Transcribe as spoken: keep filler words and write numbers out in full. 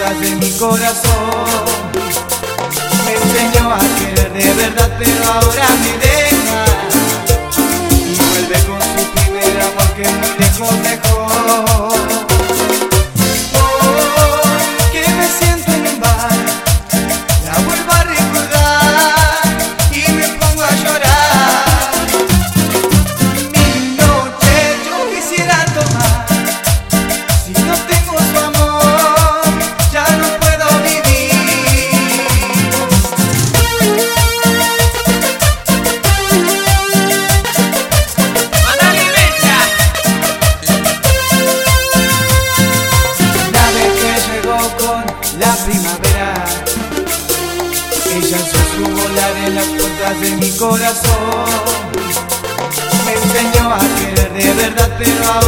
puertas de mi corazón. Me enseñó a querer de verdad, pero ahora me deja y vuelve con su primer amor que muy lejos dejó. Hoy que me siento en un bar, la vuelvo a recordar y me pongo a llorar. Mi noche yo quisiera tomar, si no tengo su amor ya no puedo vivir. ¡Mándale mecha! La vez que llegó con la primavera, ella se supo volar en las puertas de mi corazón. Me enseñó a querer de verdad, pero